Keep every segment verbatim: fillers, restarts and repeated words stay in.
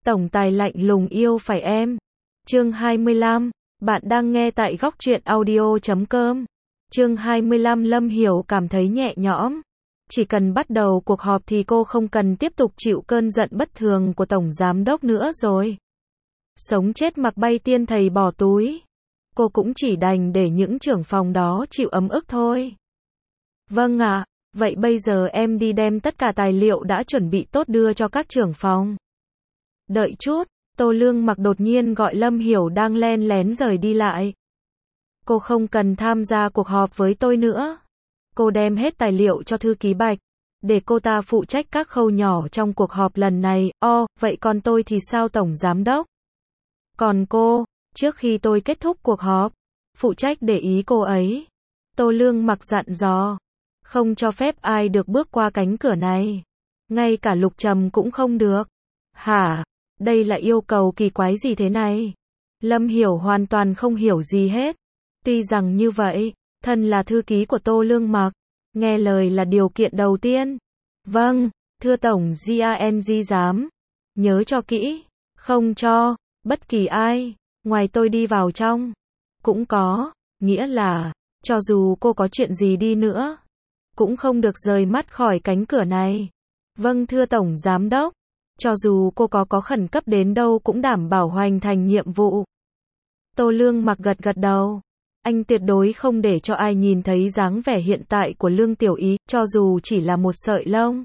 Tổng tài lạnh lùng yêu phải em. Chương hai mươi lăm. Bạn đang nghe tại góc truyện audio chấm com. Chương hai mươi lăm. Lâm Hiểu cảm thấy nhẹ nhõm. Chỉ cần bắt đầu cuộc họp thì cô không cần tiếp tục chịu cơn giận bất thường của Tổng Giám Đốc nữa rồi. Sống chết mặc bay tiên thầy bỏ túi. Cô cũng chỉ đành để những trưởng phòng đó chịu ấm ức thôi. Vâng ạ, vậy bây giờ em đi đem tất cả tài liệu đã chuẩn bị tốt đưa cho các trưởng phòng. Đợi chút, Tô Lương Mặc đột nhiên gọi Lâm Hiểu đang len lén rời đi lại. Cô không cần tham gia cuộc họp với tôi nữa. Cô đem hết tài liệu cho thư ký Bạch, để cô ta phụ trách các khâu nhỏ trong cuộc họp lần này. Ồ, oh, vậy còn tôi thì sao Tổng Giám Đốc? Còn cô, trước khi tôi kết thúc cuộc họp, phụ trách để ý cô ấy. Tô Lương Mặc dặn dò, không cho phép ai được bước qua cánh cửa này. Ngay cả Lục Trầm cũng không được. Hả? Đây là yêu cầu kỳ quái gì thế này? Lâm Hiểu hoàn toàn không hiểu gì hết. Tuy rằng như vậy, thân là thư ký của Tô Lương Mặc, nghe lời là điều kiện đầu tiên. Vâng, thưa Tổng Giang giám. Nhớ cho kỹ, không cho bất kỳ ai ngoài tôi đi vào trong. Cũng có nghĩa là, cho dù cô có chuyện gì đi nữa, cũng không được rời mắt khỏi cánh cửa này. Vâng thưa Tổng Giám Đốc. Cho dù cô có có khẩn cấp đến đâu cũng đảm bảo hoàn thành nhiệm vụ. Tô Lương Mặc gật gật đầu. Anh tuyệt đối không để cho ai nhìn thấy dáng vẻ hiện tại của Lương Tiểu Ý, cho dù chỉ là một sợi lông.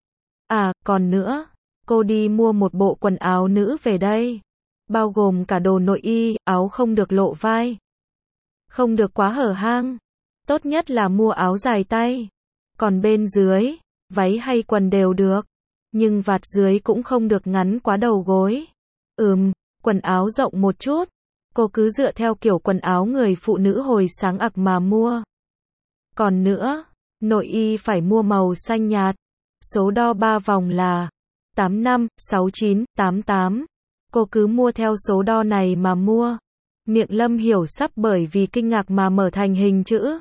À, còn nữa, cô đi mua một bộ quần áo nữ về đây. Bao gồm cả đồ nội y, áo không được lộ vai. Không được quá hở hang. Tốt nhất là mua áo dài tay. Còn bên dưới, váy hay quần đều được. Nhưng vạt dưới cũng không được ngắn quá đầu gối. Ừm, quần áo rộng một chút. Cô cứ dựa theo kiểu quần áo người phụ nữ hồi sáng ặc mà mua. Còn nữa, nội y phải mua màu xanh nhạt. Số đo ba vòng là tám năm, sáu chín, tám tám. Cô cứ mua theo số đo này mà mua. Miệng Lâm Hiểu sắp bởi vì kinh ngạc mà mở thành hình chữ.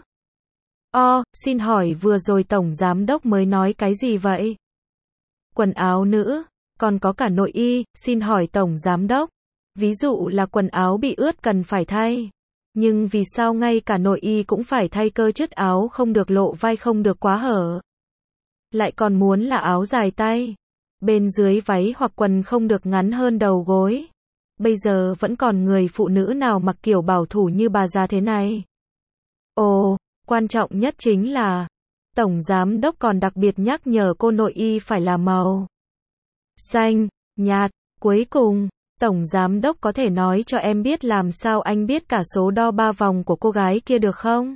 O, xin hỏi vừa rồi Tổng Giám Đốc mới nói cái gì vậy? Quần áo nữ, còn có cả nội y, xin hỏi Tổng Giám Đốc. Ví dụ là quần áo bị ướt cần phải thay. Nhưng vì sao ngay cả nội y cũng phải thay cơ chứ? Áo không được lộ vai, không được quá hở. Lại còn muốn là áo dài tay. Bên dưới váy hoặc quần không được ngắn hơn đầu gối. Bây giờ vẫn còn người phụ nữ nào mặc kiểu bảo thủ như bà già thế này. Ồ, quan trọng nhất chính là Tổng Giám Đốc còn đặc biệt nhắc nhở cô nội y phải là màu xanh, nhạt. Cuối cùng, Tổng Giám Đốc có thể nói cho em biết làm sao anh biết cả số đo ba vòng của cô gái kia được không?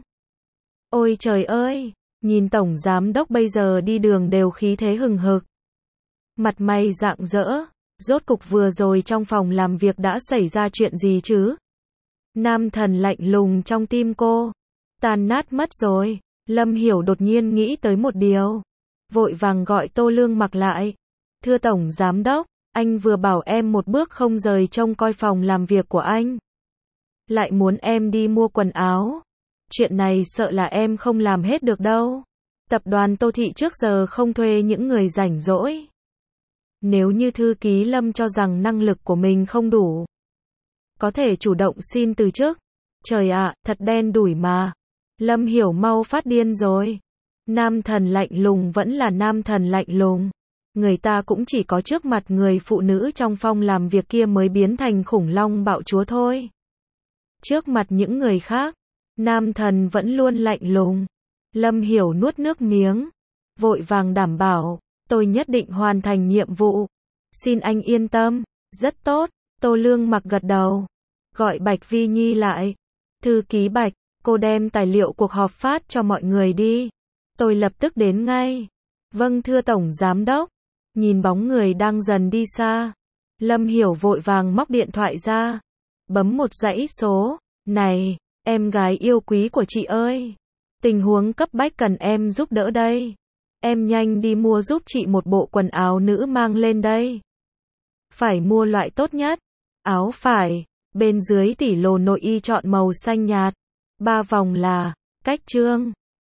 Ôi trời ơi, nhìn Tổng Giám Đốc bây giờ đi đường đều khí thế hừng hực. Mặt mày rạng rỡ, rốt cục vừa rồi trong phòng làm việc đã xảy ra chuyện gì chứ? Nam thần lạnh lùng trong tim cô, tan nát mất rồi. Lâm Hiểu đột nhiên nghĩ tới một điều. Vội vàng gọi Tô Lương Mặc lại. Thưa Tổng Giám Đốc, anh vừa bảo em một bước không rời trông coi phòng làm việc của anh. Lại muốn em đi mua quần áo. Chuyện này sợ là em không làm hết được đâu. Tập đoàn Tô Thị trước giờ không thuê những người rảnh rỗi. Nếu như thư ký Lâm cho rằng năng lực của mình không đủ, có thể chủ động xin từ chức. Trời ạ, thật đen đủi mà. Lâm Hiểu mau phát điên rồi. Nam thần lạnh lùng vẫn là nam thần lạnh lùng. Người ta cũng chỉ có trước mặt người phụ nữ trong phòng làm việc kia mới biến thành khủng long bạo chúa thôi. Trước mặt những người khác, nam thần vẫn luôn lạnh lùng. Lâm Hiểu nuốt nước miếng, vội vàng đảm bảo, tôi nhất định hoàn thành nhiệm vụ. Xin anh yên tâm. Rất tốt. Tô Lương Mặc gật đầu. Gọi Bạch Vi Nhi lại. Thư ký Bạch, cô đem tài liệu cuộc họp phát cho mọi người đi. Tôi lập tức đến ngay. Vâng thưa Tổng Giám Đốc. Nhìn bóng người đang dần đi xa, Lâm Hiểu vội vàng móc điện thoại ra, bấm một dãy số. Này, em gái yêu quý của chị ơi, tình huống cấp bách cần em giúp đỡ đây. Em nhanh đi mua giúp chị một bộ quần áo nữ mang lên đây. Phải mua loại tốt nhất. Áo phải, bên dưới tỉ lồ nội y chọn màu xanh nhạt. Ba vòng là cách trương.